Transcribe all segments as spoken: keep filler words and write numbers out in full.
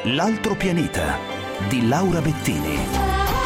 L'altro pianeta di Laura Bettini.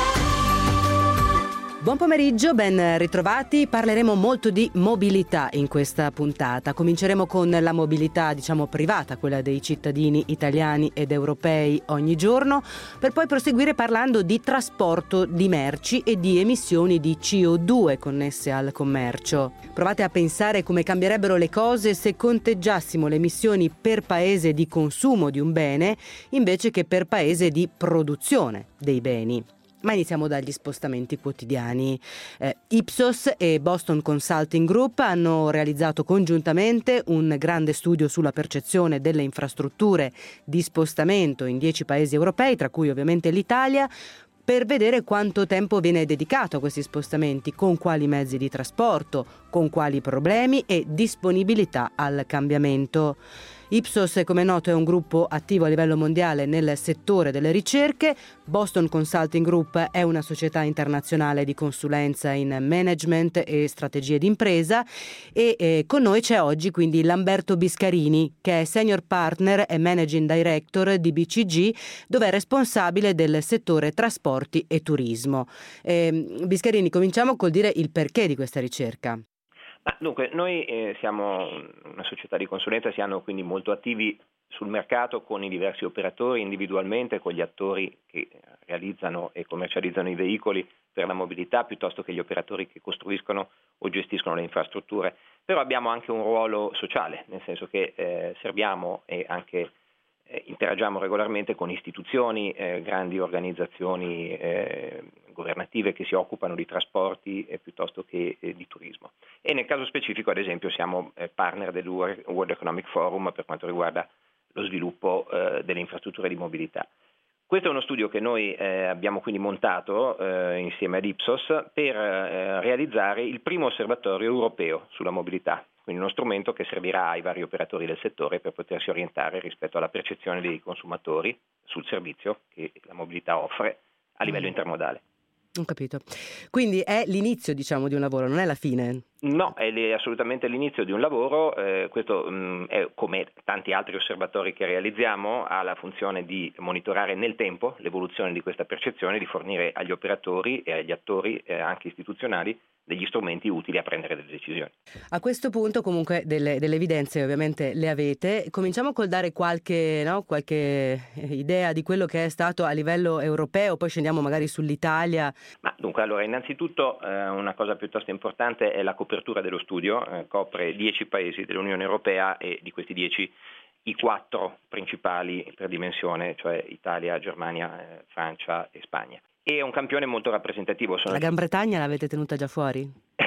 Buon pomeriggio, ben ritrovati. Parleremo molto di mobilità in questa puntata. Cominceremo con la mobilità, diciamo, privata, quella dei cittadini italiani ed europei ogni giorno, per poi proseguire parlando di trasporto di merci e di emissioni di C O due connesse al commercio. Provate a pensare come cambierebbero le cose se conteggiassimo le emissioni per paese di consumo di un bene invece che per paese di produzione dei beni. Ma iniziamo dagli spostamenti quotidiani. Eh, Ipsos e Boston Consulting Group hanno realizzato congiuntamente un grande studio sulla percezione delle infrastrutture di spostamento in dieci paesi europei, tra cui ovviamente l'Italia, per vedere quanto tempo viene dedicato a questi spostamenti, con quali mezzi di trasporto, con quali problemi e disponibilità al cambiamento. Ipsos, come noto, è un gruppo attivo a livello mondiale nel settore delle ricerche. Boston Consulting Group è una società internazionale di consulenza in management e strategie d'impresa e eh, con noi c'è oggi quindi Lamberto Biscarini, che è Senior Partner e Managing Director di B C G, dove è responsabile del settore trasporti e turismo. Eh, Biscarini, cominciamo col dire il perché di questa ricerca. Ah, dunque, noi eh, siamo una società di consulenza, siamo quindi molto attivi sul mercato con i diversi operatori individualmente, con gli attori che realizzano e commercializzano i veicoli per la mobilità, piuttosto che gli operatori che costruiscono o gestiscono le infrastrutture. Però abbiamo anche un ruolo sociale, nel senso che eh, serviamo e anche eh, interagiamo regolarmente con istituzioni, eh, grandi organizzazioni eh, governative che si occupano di trasporti eh, piuttosto che eh, di turismo. E nel caso specifico, ad esempio, siamo eh, partner del World Economic Forum per quanto riguarda lo sviluppo eh, delle infrastrutture di mobilità. Questo è uno studio che noi eh, abbiamo quindi montato eh, insieme ad Ipsos per eh, realizzare il primo osservatorio europeo sulla mobilità, quindi uno strumento che servirà ai vari operatori del settore per potersi orientare rispetto alla percezione dei consumatori sul servizio che la mobilità offre a livello intermodale. Ho capito. Quindi è l'inizio, diciamo, di un lavoro, non è la fine? No, è assolutamente l'inizio di un lavoro. Eh, questo mh, è, come tanti altri osservatori che realizziamo, ha la funzione di monitorare nel tempo l'evoluzione di questa percezione, di fornire agli operatori e agli attori eh, anche istituzionali degli strumenti utili a prendere delle decisioni. A questo punto comunque delle, delle evidenze ovviamente le avete. Cominciamo col dare qualche, no, qualche idea di quello che è stato a livello europeo, poi scendiamo magari sull'Italia. Ma dunque, allora, innanzitutto eh, una cosa piuttosto importante è la copertura dello studio, eh, copre dieci paesi dell'Unione Europea e di questi dieci i quattro principali per dimensione, cioè Italia, Germania, eh, Francia e Spagna. E è un campione molto rappresentativo. Sono La Gran Bretagna l'avete tenuta già fuori?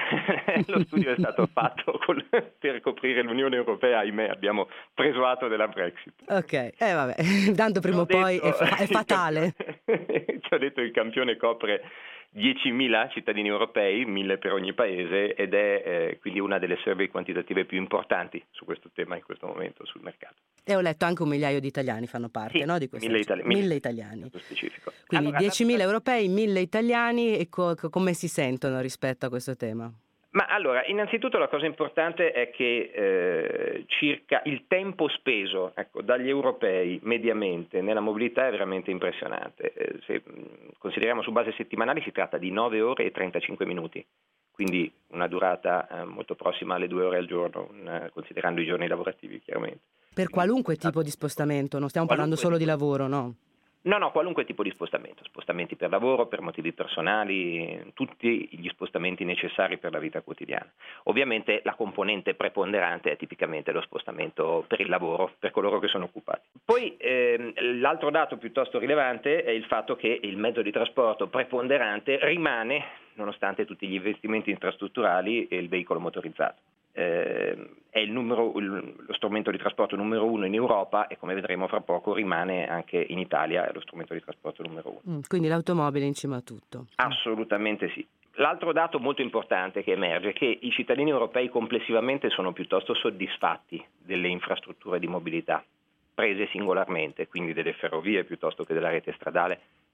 Lo studio è stato fatto col, per coprire l'Unione Europea, ahimè abbiamo preso atto della Brexit. Ok, eh vabbè, tanto prima o poi è, fa- è fatale. Ci ho detto il campione copre diecimila cittadini europei, mille per ogni paese, ed è eh, quindi una delle survey quantitative più importanti su questo tema in questo momento sul mercato. E ho letto anche un migliaio di italiani fanno parte, sì, no, di questo. Mille, itali- mille italiani. Specifico. Quindi allora, diecimila la... europei, mille italiani, e co- come si sentono rispetto a questo tema? Ma allora, innanzitutto la cosa importante è che eh, circa il tempo speso ecco, dagli europei mediamente nella mobilità è veramente impressionante. Eh, se mh, consideriamo su base settimanale si tratta di nove ore e trentacinque minuti, quindi una durata eh, molto prossima alle due ore al giorno, un, considerando i giorni lavorativi chiaramente. Per qualunque tipo di spostamento, non stiamo parlando solo di lavoro, no? No, no, qualunque tipo di spostamento, spostamenti per lavoro, per motivi personali, tutti gli spostamenti necessari per la vita quotidiana. Ovviamente la componente preponderante è tipicamente lo spostamento per il lavoro, per coloro che sono occupati. Poi ehm, l'altro dato piuttosto rilevante è il fatto che il mezzo di trasporto preponderante rimane, nonostante tutti gli investimenti infrastrutturali, il veicolo motorizzato. Eh, è il numero, il, lo strumento di trasporto numero uno in Europa e come vedremo fra poco rimane anche in Italia lo strumento di trasporto numero uno. Mm, quindi l'automobile in cima a tutto. Assolutamente sì. L'altro dato molto importante che emerge è che i cittadini europei complessivamente sono piuttosto soddisfatti delle infrastrutture di mobilità prese singolarmente, quindi delle ferrovie piuttosto che della rete stradale,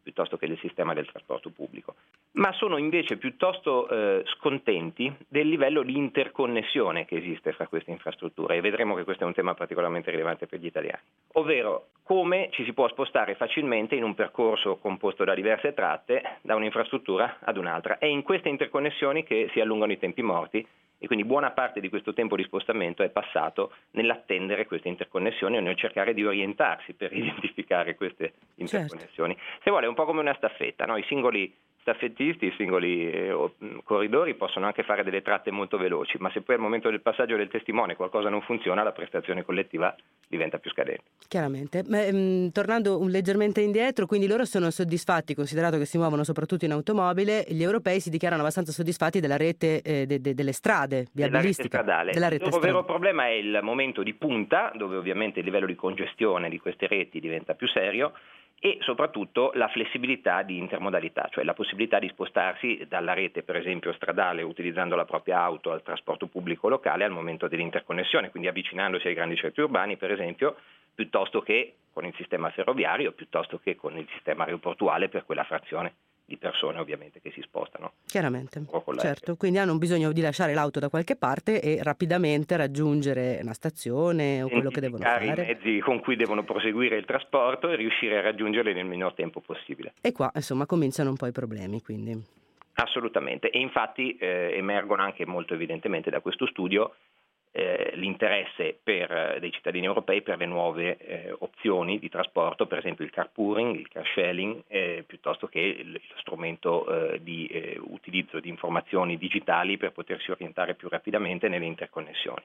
piuttosto che del sistema del trasporto pubblico, ma sono invece piuttosto eh, scontenti del livello di interconnessione che esiste fra queste infrastrutture, e vedremo che questo è un tema particolarmente rilevante per gli italiani, ovvero come ci si può spostare facilmente in un percorso composto da diverse tratte da un'infrastruttura ad un'altra. È in queste interconnessioni che si allungano i tempi morti, e quindi buona parte di questo tempo di spostamento è passato nell'attendere queste interconnessioni o nel cercare di orientarsi per identificare queste interconnessioni. Certo. Se vuole è un po' come una staffetta, no? I singoli staffettisti, i singoli eh, corridori possono anche fare delle tratte molto veloci, ma se poi al momento del passaggio del testimone qualcosa non funziona, la prestazione collettiva diventa più scadente. Chiaramente. Ma, mh, tornando un leggermente indietro, quindi loro sono soddisfatti, considerato che si muovono soprattutto in automobile, gli europei si dichiarano abbastanza soddisfatti della rete eh, de- de- delle strade viabilistiche. Della rete stradale. Il loro vero problema è il momento di punta, dove ovviamente il livello di congestione di queste reti diventa più serio, e soprattutto la flessibilità di intermodalità, cioè la possibilità di spostarsi dalla rete per esempio stradale utilizzando la propria auto al trasporto pubblico locale al momento dell'interconnessione, quindi avvicinandosi ai grandi centri urbani per esempio, piuttosto che con il sistema ferroviario, piuttosto che con il sistema aeroportuale per quella frazione di persone ovviamente che si spostano. Chiaramente, certo, quindi hanno bisogno di lasciare l'auto da qualche parte e rapidamente raggiungere una stazione o quello che devono fare. I mezzi con cui devono proseguire il trasporto e riuscire a raggiungerli nel minor tempo possibile. E qua insomma cominciano un po' i problemi, quindi. Assolutamente, e infatti eh, emergono anche molto evidentemente da questo studio Eh, l'interesse per, dei cittadini europei per le nuove eh, opzioni di trasporto, per esempio il carpooling, il car sharing, eh, piuttosto che il, lo strumento eh, di eh, utilizzo di informazioni digitali per potersi orientare più rapidamente nelle interconnessioni.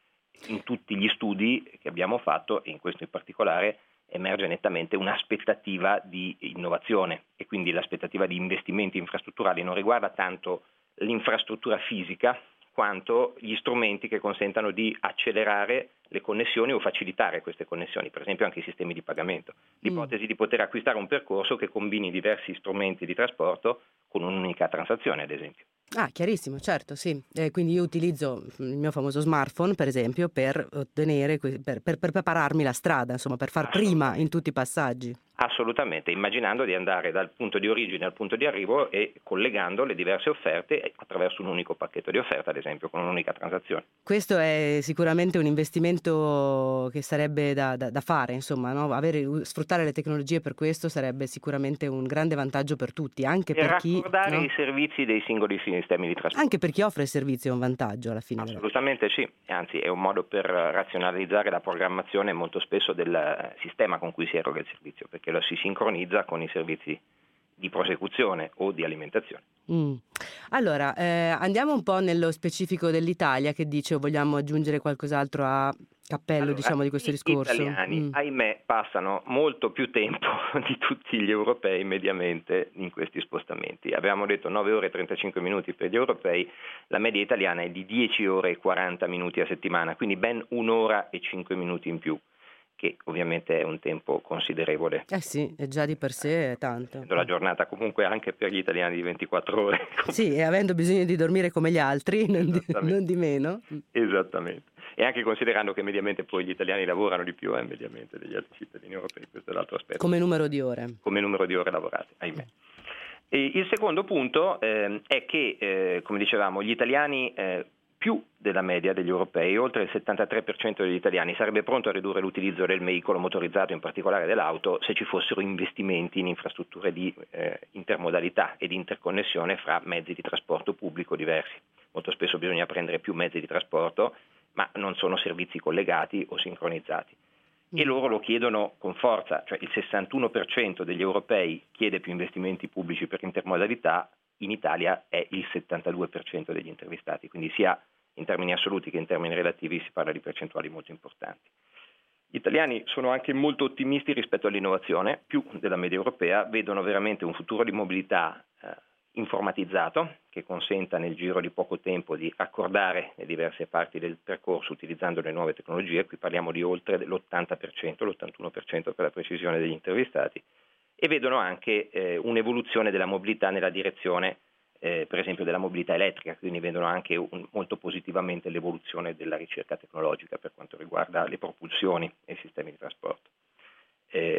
In tutti gli studi che abbiamo fatto, e in questo in particolare, emerge nettamente un'aspettativa di innovazione, e quindi l'aspettativa di investimenti infrastrutturali non riguarda tanto l'infrastruttura fisica quanto gli strumenti che consentano di accelerare le connessioni o facilitare queste connessioni, per esempio anche i sistemi di pagamento. L'ipotesi mm. di poter acquistare un percorso che combini diversi strumenti di trasporto con un'unica transazione, ad esempio. Ah, chiarissimo, certo, sì. Eh, quindi io utilizzo il mio famoso smartphone, per esempio, per ottenere, per, per, per prepararmi la strada, insomma, per far prima in tutti i passaggi. Assolutamente, immaginando di andare dal punto di origine al punto di arrivo e collegando le diverse offerte attraverso un unico pacchetto di offerta, ad esempio, con un'unica transazione. Questo è sicuramente un investimento che sarebbe da, da, da fare, insomma, no? Avere, sfruttare le tecnologie per questo sarebbe sicuramente un grande vantaggio per tutti, anche per, per chi... raccordare no? i servizi dei singoli sistemi di trasporto. Anche per chi offre il servizio è un vantaggio alla fine. Assolutamente sì, anzi è un modo per razionalizzare la programmazione molto spesso del sistema con cui si eroga il servizio, perché lo si sincronizza con i servizi di prosecuzione o di alimentazione. Mm. Allora, eh, andiamo un po' nello specifico dell'Italia, che dice, o vogliamo aggiungere qualcos'altro a cappello, allora, diciamo, di questo discorso? Gli italiani, mm. ahimè, passano molto più tempo di tutti gli europei mediamente in questi spostamenti. Avevamo detto nove ore e trentacinque minuti per gli europei, la media italiana è di dieci ore e quaranta minuti a settimana, quindi ben un'ora e cinque minuti in più, che ovviamente è un tempo considerevole. Eh sì, è già di per sé è tanto. La giornata comunque anche per gli italiani di ventiquattro ore. Sì, e avendo bisogno di dormire come gli altri, non di, non di meno. Esattamente. E anche considerando che mediamente poi gli italiani lavorano di più eh, mediamente degli altri cittadini europei, questo è l'altro aspetto. Come numero di ore. Come numero di ore lavorate, ahimè. E il secondo punto eh, è che, eh, come dicevamo, gli italiani... Eh, più della media degli europei, oltre il settantatré per cento degli italiani sarebbe pronto a ridurre l'utilizzo del veicolo motorizzato, in particolare dell'auto, se ci fossero investimenti in infrastrutture di eh, intermodalità e di interconnessione fra mezzi di trasporto pubblico diversi. Molto spesso bisogna prendere più mezzi di trasporto, ma non sono servizi collegati o sincronizzati. Mm. E loro lo chiedono con forza, cioè il sessantuno per cento degli europei chiede più investimenti pubblici per intermodalità, in Italia è il settantadue per cento degli intervistati, quindi sia in termini assoluti che in termini relativi si parla di percentuali molto importanti. Gli italiani sono anche molto ottimisti rispetto all'innovazione, più della media europea, vedono veramente un futuro di mobilità eh, informatizzato che consenta nel giro di poco tempo di accordare le diverse parti del percorso utilizzando le nuove tecnologie, qui parliamo di oltre l'ottanta per cento, l'ottantuno per cento per la precisione degli intervistati, e vedono anche eh, un'evoluzione della mobilità nella direzione Eh, per esempio della mobilità elettrica, quindi vedono anche un, molto positivamente l'evoluzione della ricerca tecnologica per quanto riguarda le propulsioni e i sistemi di trasporto. Eh,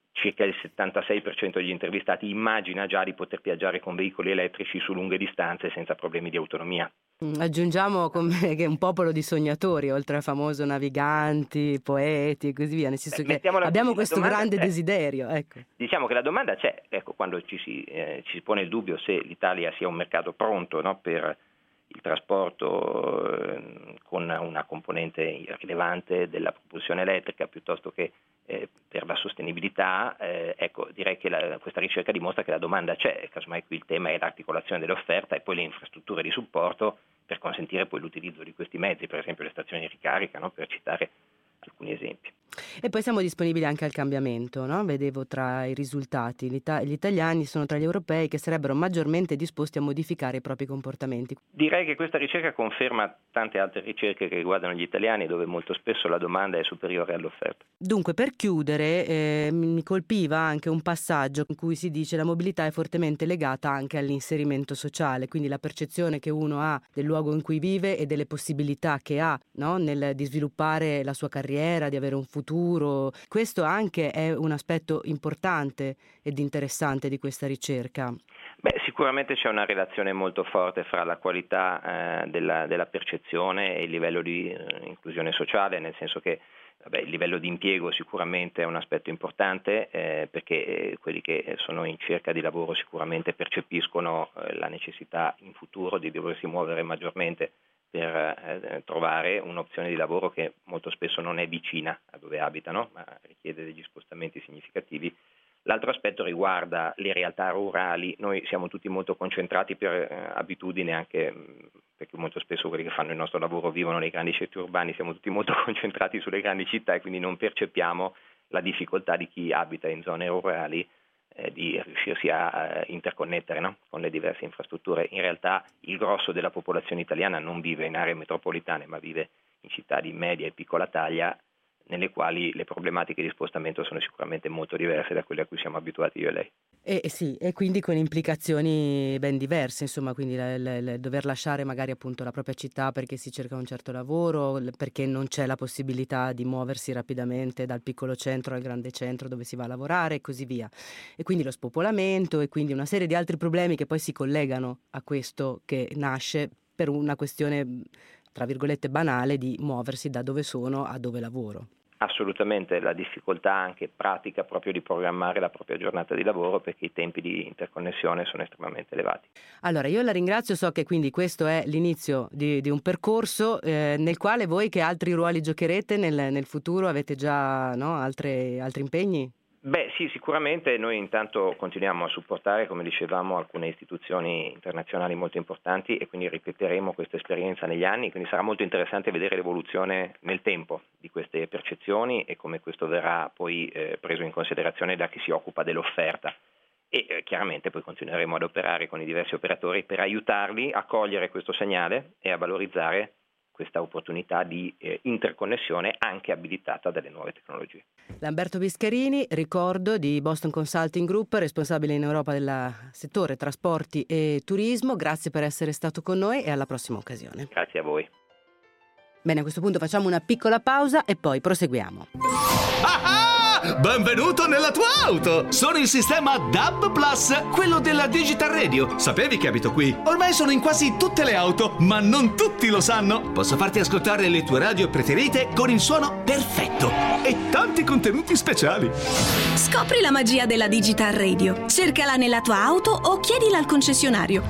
circa il settantasei per cento degli intervistati immagina già di poter viaggiare con veicoli elettrici su lunghe distanze senza problemi di autonomia. Aggiungiamo come che è un popolo di sognatori, oltre al famoso naviganti, poeti e così via, nel senso Beh, che abbiamo così, questo grande c'è. desiderio. Ecco. Diciamo che la domanda c'è, ecco, quando ci si, eh, ci si pone il dubbio se l'Italia sia un mercato pronto, no, per il trasporto eh, con una componente rilevante della propulsione elettrica piuttosto che eh, per la sostenibilità, eh, ecco, direi che la, questa ricerca dimostra che la domanda c'è, casomai qui il tema è l'articolazione dell'offerta e poi le infrastrutture di supporto per consentire poi l'utilizzo di questi mezzi, per esempio le stazioni di ricarica, no, per citare alcuni esempi. E poi siamo disponibili anche al cambiamento, no? Vedevo tra i risultati, l'Ita- gli italiani sono tra gli europei che sarebbero maggiormente disposti a modificare i propri comportamenti. Direi che questa ricerca conferma tante altre ricerche che riguardano gli italiani, dove molto spesso la domanda è superiore all'offerta. Dunque, per chiudere, eh, mi colpiva anche un passaggio in cui si dice che la mobilità è fortemente legata anche all'inserimento sociale, quindi la percezione che uno ha del luogo in cui vive e delle possibilità che ha, no? Nel di sviluppare la sua carriera, di avere un futuro. Questo anche è un aspetto importante ed interessante di questa ricerca. Beh, sicuramente c'è una relazione molto forte fra la qualità eh, della, della percezione e il livello di eh, inclusione sociale, nel senso che vabbè, il livello di impiego sicuramente è un aspetto importante eh, perché eh, quelli che sono in cerca di lavoro sicuramente percepiscono eh, la necessità in futuro di doversi muovere maggiormente per eh, trovare un'opzione di lavoro che molto spesso non è vicina a dove abitano, ma richiede degli spostamenti significativi. L'altro aspetto riguarda le realtà rurali. Noi siamo tutti molto concentrati per eh, abitudine, anche mh, perché molto spesso quelli che fanno il nostro lavoro vivono nei grandi centri urbani, siamo tutti molto concentrati sulle grandi città e quindi non percepiamo la difficoltà di chi abita in zone rurali eh, di riuscirsi a eh, interconnettere, no? Con le diverse infrastrutture. In realtà il grosso della popolazione italiana non vive in aree metropolitane, ma vive in città di media e piccola taglia, nelle quali le problematiche di spostamento sono sicuramente molto diverse da quelle a cui siamo abituati io e lei. E sì, e quindi con implicazioni ben diverse, insomma, quindi la, la, la, dover lasciare magari appunto la propria città perché si cerca un certo lavoro, perché non c'è la possibilità di muoversi rapidamente dal piccolo centro al grande centro dove si va a lavorare e così via. E quindi lo spopolamento e quindi una serie di altri problemi che poi si collegano a questo che nasce per una questione, tra virgolette, banale di muoversi da dove sono a dove lavoro. Assolutamente, la difficoltà anche pratica proprio di programmare la propria giornata di lavoro perché i tempi di interconnessione sono estremamente elevati. Allora, io la ringrazio, so che quindi questo è l'inizio di, di un percorso eh, nel quale voi che altri ruoli giocherete nel, nel futuro? Avete già no, altre, altri impegni? Beh sì, sicuramente noi intanto continuiamo a supportare, come dicevamo, alcune istituzioni internazionali molto importanti e quindi ripeteremo questa esperienza negli anni, quindi sarà molto interessante vedere l'evoluzione nel tempo di queste percezioni e come questo verrà poi eh, preso in considerazione da chi si occupa dell'offerta e eh, chiaramente poi continueremo ad operare con i diversi operatori per aiutarli a cogliere questo segnale e a valorizzare questa opportunità di eh, interconnessione anche abilitata dalle nuove tecnologie. Lamberto Biscarini, ricordo, di Boston Consulting Group, responsabile in Europa del settore trasporti e turismo. Grazie per essere stato con noi e alla prossima occasione. Grazie a voi. Bene, a questo punto facciamo una piccola pausa e poi proseguiamo. Ah-ah! Benvenuto nella tua auto! Sono il sistema D A B Plus, quello della Digital Radio. Sapevi che abito qui? Ormai sono in quasi tutte le auto, ma non tutti lo sanno. Posso farti ascoltare le tue radio preferite con il suono perfetto e tanti contenuti speciali. Scopri la magia della Digital Radio. Cercala nella tua auto o chiedila al concessionario.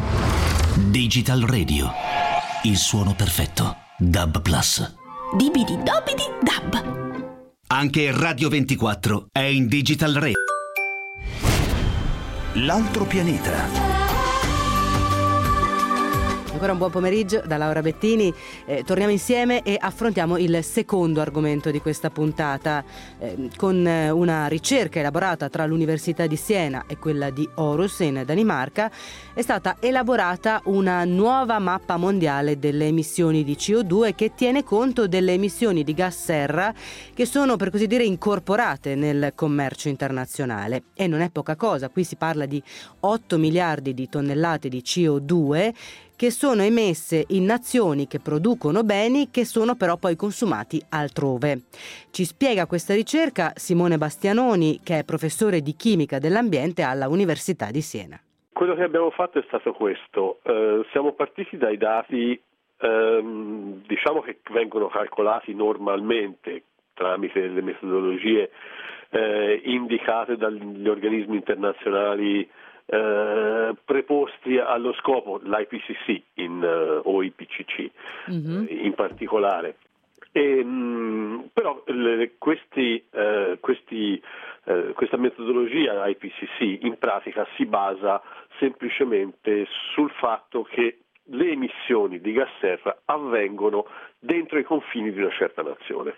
Digital Radio, il suono perfetto. D A B Plus. Dibidi dobidi dab. Anche Radio ventiquattro è in Digital Radio. L'altro pianeta. Ancora un buon pomeriggio da Laura Bettini, eh, torniamo insieme e affrontiamo il secondo argomento di questa puntata eh, con eh, una ricerca elaborata tra l'Università di Siena e quella di Aarhus in Danimarca. È stata elaborata una nuova mappa mondiale delle emissioni di C O due che tiene conto delle emissioni di gas serra che sono, per così dire, incorporate nel commercio internazionale e non è poca cosa. Qui si parla di otto miliardi di tonnellate di C O due che sono emesse in nazioni che producono beni che sono però poi consumati altrove. Ci spiega questa ricerca Simone Bastianoni, che è professore di chimica dell'ambiente alla Università di Siena. Quello che abbiamo fatto è stato questo. Eh, siamo partiti dai dati ehm, diciamo che vengono calcolati normalmente tramite le metodologie eh, indicate dagli organismi internazionali eh, preposti allo scopo, l'I P C C in, uh, o I P C C mm-hmm. eh, in particolare. E, mh, però le, questi, eh, questi, eh, questa metodologia I P C C in pratica si basa semplicemente sul fatto che le emissioni di gas serra avvengono dentro i confini di una certa nazione.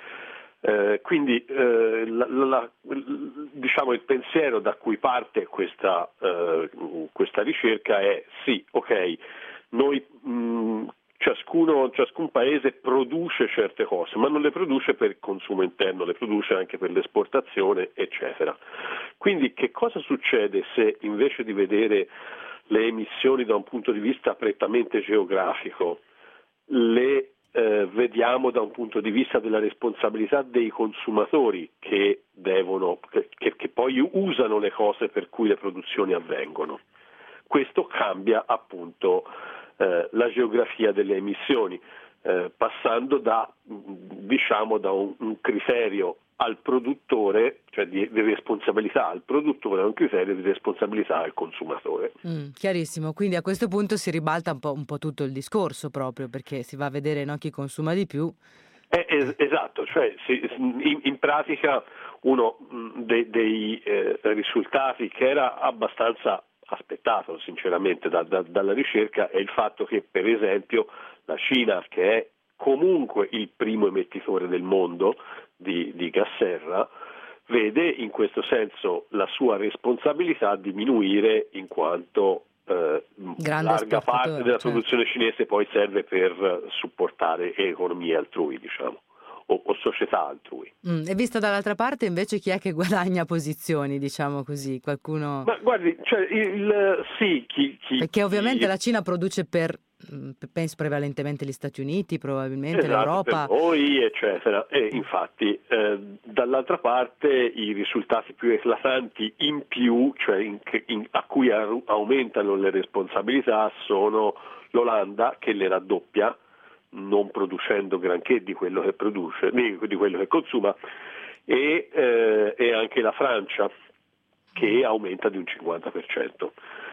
Eh, quindi eh, la, la, diciamo il pensiero da cui parte questa, eh, questa ricerca è sì, ok, noi mh, ciascuno, ciascun paese produce certe cose, ma non le produce per consumo interno, le produce anche per l'esportazione, eccetera. Quindi che cosa succede se invece di vedere le emissioni da un punto di vista prettamente geografico, le Eh, vediamo da un punto di vista della responsabilità dei consumatori che devono, che, che poi usano le cose per cui le produzioni avvengono. Questo cambia appunto eh, la geografia delle emissioni, eh, passando da, diciamo, da un, un criterio al produttore, cioè di, di responsabilità al produttore, a un criterio di responsabilità al consumatore. Mm, chiarissimo, quindi a questo punto si ribalta un po', un po' tutto il discorso proprio, perché si va a vedere, no, chi consuma di più. Eh, es- esatto, cioè si, in, in pratica uno dei, dei eh, risultati che era abbastanza aspettato sinceramente da, da, dalla ricerca è il fatto che per esempio la Cina, che è comunque il primo emettitore del mondo di, di gas serra, vede in questo senso la sua responsabilità diminuire in quanto eh, larga parte della produzione certo. cinese poi serve per supportare economie altrui, diciamo, o, o società altrui. Mm, e vista dall'altra parte invece chi è che guadagna posizioni, diciamo così? Qualcuno? Ma guardi, cioè il sì, chi, chi perché ovviamente chi... la Cina produce per penso prevalentemente gli Stati Uniti, probabilmente esatto, l'Europa. Per noi, eccetera. E infatti eh, dall'altra parte i risultati più eclatanti in più, cioè in, in, a cui ar- aumentano le responsabilità, sono l'Olanda che le raddoppia, non producendo granché di quello che produce, di, di quello che consuma, e, eh, e anche la Francia che aumenta di un cinquanta per cento.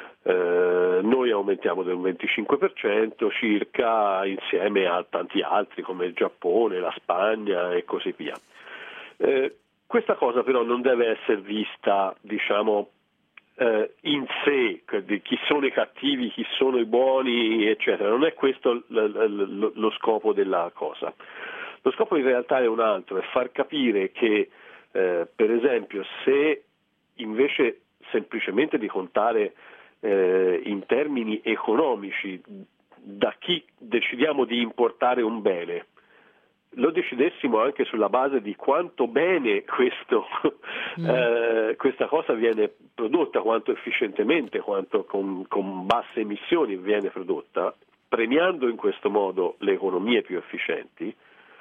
Eh, noi aumentiamo del venticinque per cento circa, insieme a tanti altri come il Giappone, la Spagna e così via. Eh, questa cosa però non deve essere vista, diciamo, eh, in sé, di chi sono i cattivi, chi sono i buoni, eccetera. Non è questo l- l- lo scopo della cosa. Lo scopo in realtà è un altro, è far capire che, eh, per esempio, se invece semplicemente di contare Eh, in termini economici da chi decidiamo di importare un bene, lo decidessimo anche sulla base di quanto bene questo, mm. eh, questa cosa viene prodotta, quanto efficientemente, quanto con, con basse emissioni viene prodotta, premiando in questo modo le economie più efficienti,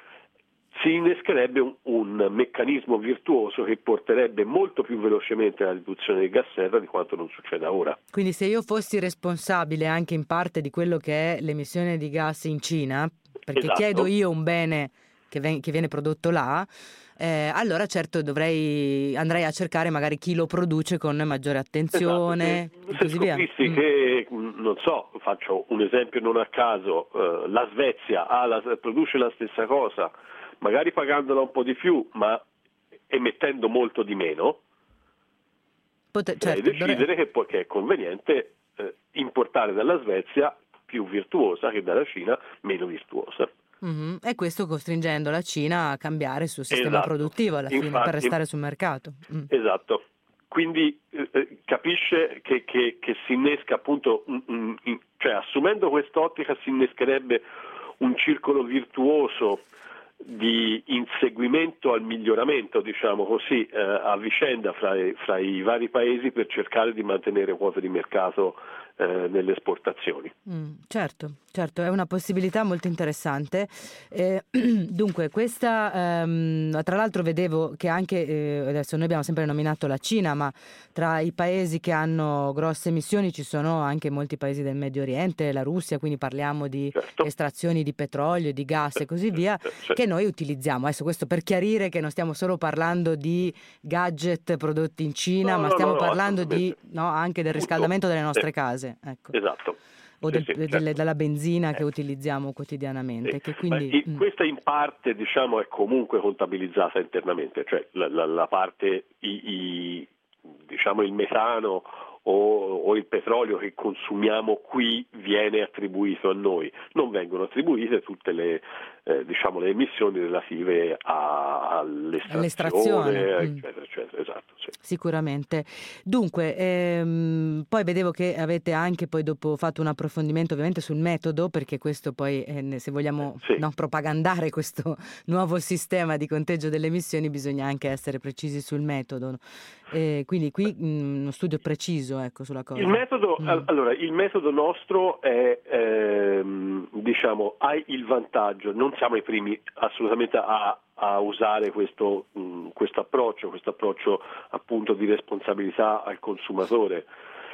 si innescherebbe un, un meccanismo virtuoso che porterebbe molto più velocemente alla riduzione del gas serra di quanto non succeda ora. Quindi se io fossi responsabile anche in parte di quello che è l'emissione di gas in Cina, perché esatto. chiedo io un bene che, ven- che viene prodotto là, eh, allora certo dovrei andrei a cercare magari chi lo produce con maggiore attenzione, esatto. Se, e così se via. scoprissi Mm. che, non so, faccio un esempio non a caso, eh, la Svezia ha la, produce la stessa cosa, magari pagandola un po' di più, ma emettendo molto di meno, Pote- potrei certo, decidere dovrei... che, poi, che è conveniente eh, importare dalla Svezia più virtuosa che dalla Cina meno virtuosa. Mm-hmm. E questo costringendo la Cina a cambiare il suo sistema esatto. produttivo alla fine, Infatti, per restare sul mercato. Mm. Esatto. Quindi eh, capisce che, che, che si innesca appunto, un, un, in, cioè assumendo quest'ottica si innescherebbe un circolo virtuoso di inseguimento al miglioramento, diciamo così, eh, a vicenda fra i, fra i vari paesi per cercare di mantenere quote di mercato eh, nelle esportazioni. Mm, certo, certo, è una possibilità molto interessante. Eh, dunque, questa, ehm, tra l'altro vedevo che anche, eh, adesso noi abbiamo sempre nominato la Cina, ma tra i paesi che hanno grosse emissioni ci sono anche molti paesi del Medio Oriente, la Russia, quindi parliamo di Certo. estrazioni di petrolio, di gas e così via, Certo. che noi utilizziamo. Adesso questo per chiarire che non stiamo solo parlando di gadget prodotti in Cina, No, ma no, stiamo no, parlando di, assolutamente. no, anche del riscaldamento delle nostre case, ecco. Esatto. O Sì, del- sì, delle- certo. della benzina che Eh. utilizziamo quotidianamente. Sì. Che Ma quindi, in- mm. questa in parte, diciamo, è comunque contabilizzata internamente, cioè la, la- la parte, i, i- diciamo il metano o, o il petrolio che consumiamo qui viene attribuito a noi, non vengono attribuite tutte le, eh, diciamo, le emissioni relative a- all'estrazione, All'estrazione, mm. eccetera, eccetera, esatto. Sì. Sicuramente. Dunque, ehm, poi vedevo che avete anche poi dopo fatto un approfondimento ovviamente sul metodo, perché questo poi, eh, ne- se vogliamo Sì. no, propagandare questo nuovo sistema di conteggio delle emissioni, bisogna anche essere precisi sul metodo. Eh, quindi qui mh, uno studio preciso, ecco, sulla cosa. Il metodo, Mm. al- allora, il metodo nostro è, ehm, diciamo, ha il vantaggio, non siamo i primi assolutamente a, a usare questo mh, questo approccio, questo approccio appunto di responsabilità al consumatore.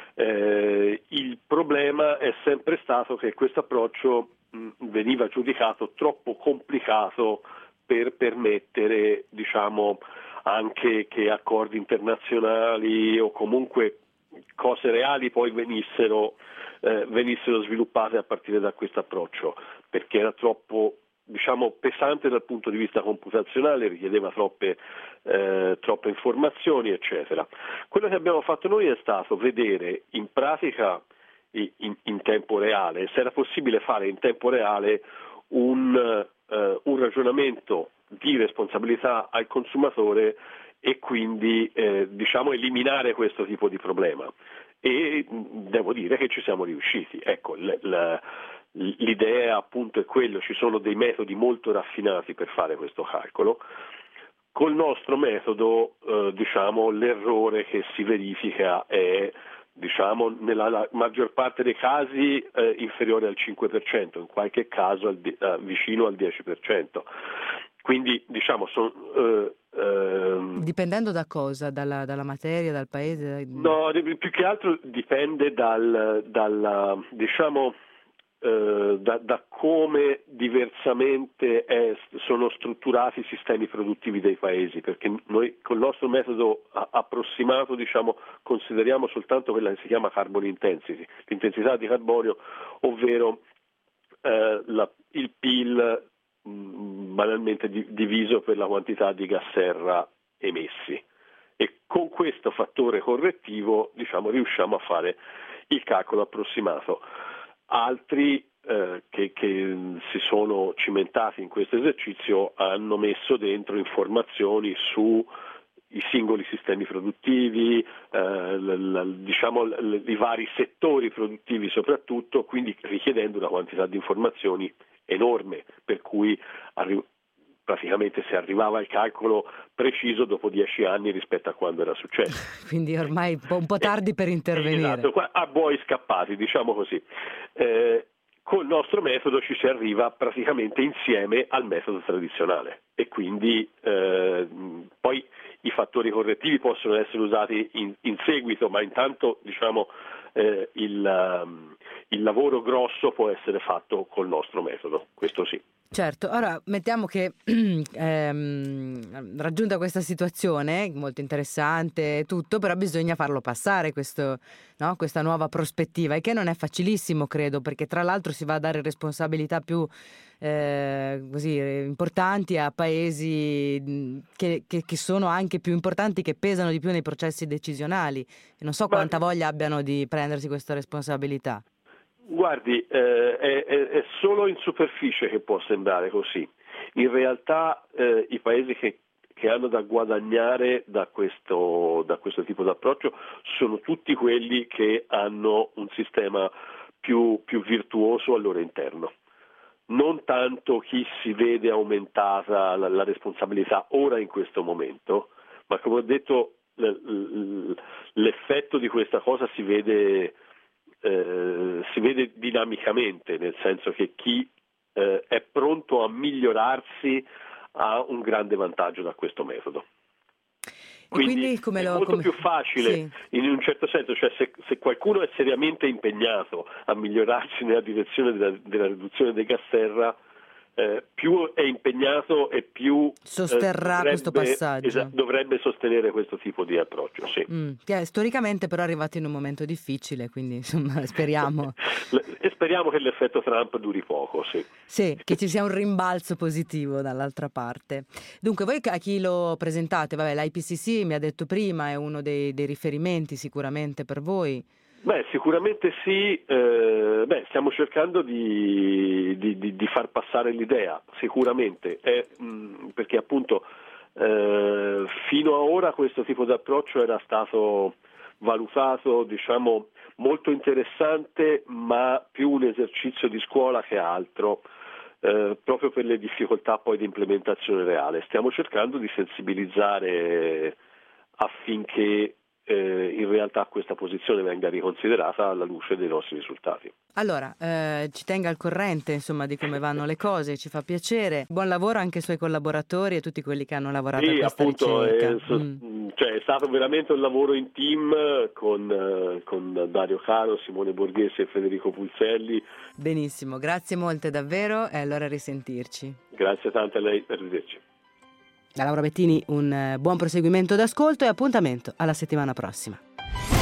Eh, il problema è sempre stato che questo approccio mh, veniva giudicato troppo complicato per permettere, diciamo, anche che accordi internazionali o comunque cose reali poi venissero, eh, venissero sviluppate a partire da questo approccio, perché era troppo, diciamo, pesante dal punto di vista computazionale, richiedeva troppe, eh, troppe informazioni, eccetera. Quello che abbiamo fatto noi è stato vedere in pratica in, in tempo reale, se era possibile fare in tempo reale un, eh, un ragionamento di responsabilità al consumatore e quindi eh, diciamo eliminare questo tipo di problema, e mh, devo dire che ci siamo riusciti. Ecco, l- l- l'idea appunto è quello, ci sono dei metodi molto raffinati per fare questo calcolo. Col nostro metodo eh, diciamo l'errore che si verifica è, diciamo, nella maggior parte dei casi eh, inferiore al cinque per cento, in qualche caso al di- eh, vicino al dieci per cento. Quindi diciamo sono eh, ehm, Dipendendo da cosa? Dalla, dalla materia, dal paese? no, di- più che altro dipende dal, dalla, diciamo, eh, da, da come diversamente è- sono strutturati i sistemi produttivi dei paesi, perché noi col nostro metodo a- approssimato, diciamo, consideriamo soltanto quella che si chiama carbon intensity, l'intensità di carbonio, ovvero eh, la- il P I L mh, banalmente di- diviso per la quantità di gas serra emessi, e con questo fattore correttivo, diciamo, riusciamo a fare il calcolo approssimato. Altri eh, che, che si sono cimentati in questo esercizio hanno messo dentro informazioni su i singoli sistemi produttivi, eh, l- l- diciamo l- i vari settori produttivi soprattutto, quindi richiedendo una quantità di informazioni enorme, per cui arri- praticamente si arrivava al calcolo preciso dopo dieci anni rispetto a quando era successo. Quindi ormai un po', un po' tardi per intervenire. Esatto, qua- a buoi scappati, diciamo così. Eh, col nostro metodo ci si arriva praticamente insieme al metodo tradizionale, e quindi eh, poi i fattori correttivi possono essere usati in, in seguito, ma intanto, diciamo, eh, il, um, il lavoro grosso può essere fatto col nostro metodo, questo sì. Certo, ora mettiamo che ehm, raggiunta questa situazione molto interessante e tutto, però bisogna farlo passare questo, no? Questa nuova prospettiva, e che non è facilissimo, credo, perché tra l'altro si va a dare responsabilità più eh, così importanti a paesi mh, che, che, che sono anche più importanti, che pesano di più nei processi decisionali, e non so Ma- quanta voglia abbiano di prendersi questa responsabilità. Guardi, eh, è, è- è solo in superficie che può sembrare così. In realtà eh, i paesi che, che hanno da guadagnare da questo, da questo tipo di approccio sono tutti quelli che hanno un sistema più, più virtuoso al loro interno. non tanto chi si vede aumentata la, la responsabilità ora in questo momento, ma come ho detto l'effetto di questa cosa si vede, eh, si vede dinamicamente, nel senso che chi eh, è pronto a migliorarsi ha un grande vantaggio da questo metodo. Quindi, quindi come è lo, molto come... più facile, sì. in un certo senso, cioè se, se qualcuno è seriamente impegnato a migliorarsi nella direzione della, della riduzione dei gas serra, eh, più è impegnato e più sosterrà eh, dovrebbe, questo passaggio. esa- dovrebbe sostenere questo tipo di approccio. Sì. Mm, che è storicamente però è arrivato in un momento difficile, quindi insomma speriamo. E speriamo che l'effetto Trump duri poco, sì. Sì, che ci sia un rimbalzo positivo dall'altra parte. Dunque, voi a chi lo presentate? Vabbè, l'I P C C mi ha detto prima, è uno dei, dei riferimenti sicuramente per voi. Beh, sicuramente sì, eh, beh, stiamo cercando di, di, di, di far passare l'idea, sicuramente, è, mh, perché appunto eh, fino a ora questo tipo di approccio era stato valutato, diciamo, molto interessante, ma più un esercizio di scuola che altro, eh, proprio per le difficoltà poi di implementazione reale. Stiamo cercando di sensibilizzare affinché eh, in realtà questa posizione venga riconsiderata alla luce dei nostri risultati. Allora, eh, ci tenga al corrente insomma di come vanno le cose, ci fa piacere. Buon lavoro anche ai suoi collaboratori e tutti quelli che hanno lavorato sì, a questa appunto, ricerca. È, so, mm. cioè, è stato veramente un lavoro in team con, con Dario Caro, Simone Borghesi e Federico Pulselli. Benissimo, grazie molte davvero e allora a risentirci. Grazie tante a lei, arrivederci. Da Laura Bettini un buon proseguimento d'ascolto e appuntamento alla settimana prossima.